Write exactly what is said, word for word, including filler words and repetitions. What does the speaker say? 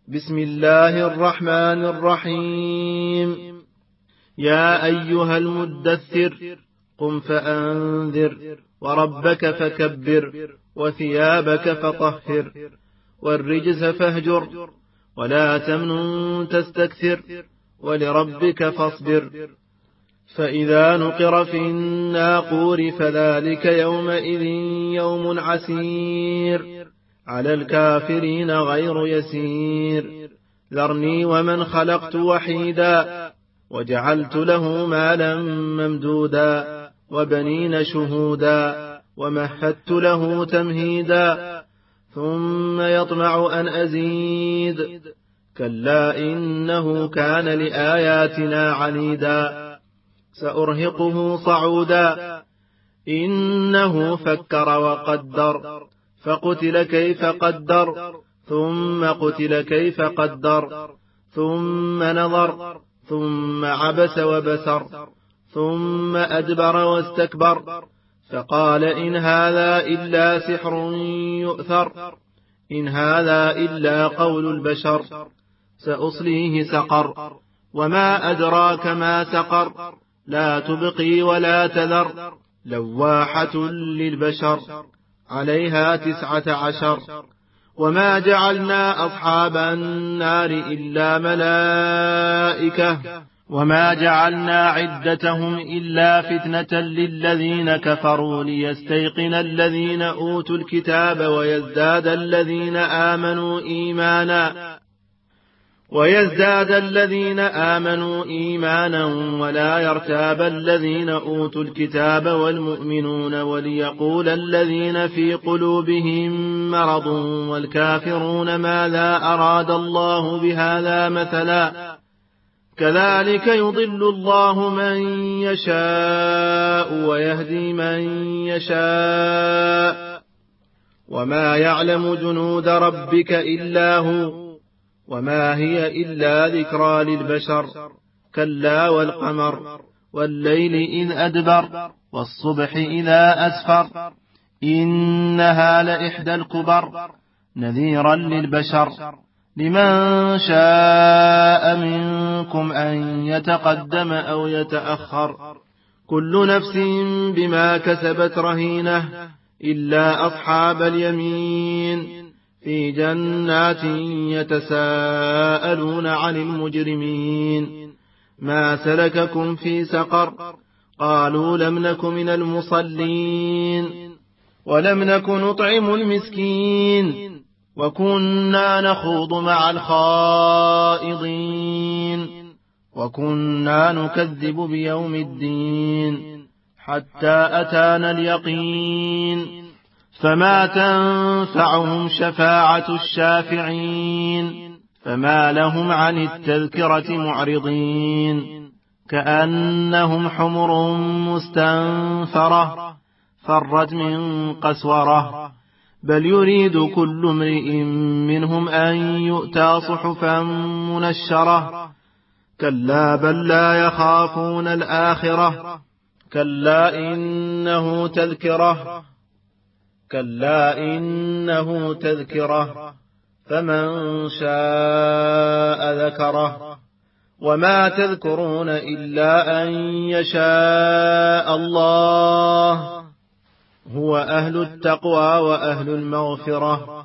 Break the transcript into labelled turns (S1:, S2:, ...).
S1: بسم الله الرحمن الرحيم. يا أيها المدثر قم فأنذر وربك فكبر وثيابك فطهر والرجز فاهجر ولا تمنن تستكثر ولربك فاصبر. فإذا نقر في الناقور فذلك يومئذ يوم عسير على الكافرين غير يسير. ذرني ومن خلقت وحيدا وجعلت له مالا ممدودا وبنين شهودا ومهدت له تمهيدا ثم يطمع أن أزيد كلا إنه كان لآياتنا عنيدا سأرهقه صعودا إنه فكر وقدر فقتل كيف قدر ثم قتل كيف قدر ثم نظر ثم عبس وبسر ثم أدبر واستكبر فقال إن هذا إلا سحر يؤثر إن هذا إلا قول البشر سأصليه سقر وما أدراك ما سقر لا تبقي ولا تذر لواحة للبشر عليها تسعة عشر. وما جعلنا أصحاب النار إلا ملائكة وما جعلنا عدتهم إلا فتنة للذين كفروا ليستيقن الذين أوتوا الكتاب ويزداد الذين آمنوا إيمانا ويزداد الذين آمنوا إيمانا ولا يرتاب الذين أوتوا الكتاب والمؤمنون وليقول الذين في قلوبهم مرض والكافرون ماذا أراد الله بهذا مثلا كذلك يضل الله من يشاء ويهدي من يشاء وما يعلم جنود ربك إلا هو وما هي إلا ذكرى للبشر. كلا والقمر والليل إذ أدبر والصبح إذا أسفر إنها لإحدى الكبر نذيرا للبشر لمن شاء منكم أن يتقدم أو يتأخر كل نفس بما كسبت رهينة إلا أصحاب اليمين في جنات يتساءلون عن المجرمين ما سلككم في سقر قالوا لم نك من المصلين ولم نك نطعم المسكين وكنا نخوض مع الخائضين وكنا نكذب بيوم الدين حتى أتانا اليقين فما تنفعهم شفاعة الشافعين فما لهم عن التذكرة معرضين كأنهم حمر مستنفرة فرت من قسورة بل يريد كل امرئ منهم أن يؤتى صحفا منشرة كلا بل لا يخافون الآخرة كلا إنه تذكرة كلا إنه تذكرة فمن شاء ذكره وما تذكرون إلا أن يشاء الله هو أهل التقوى وأهل المغفرة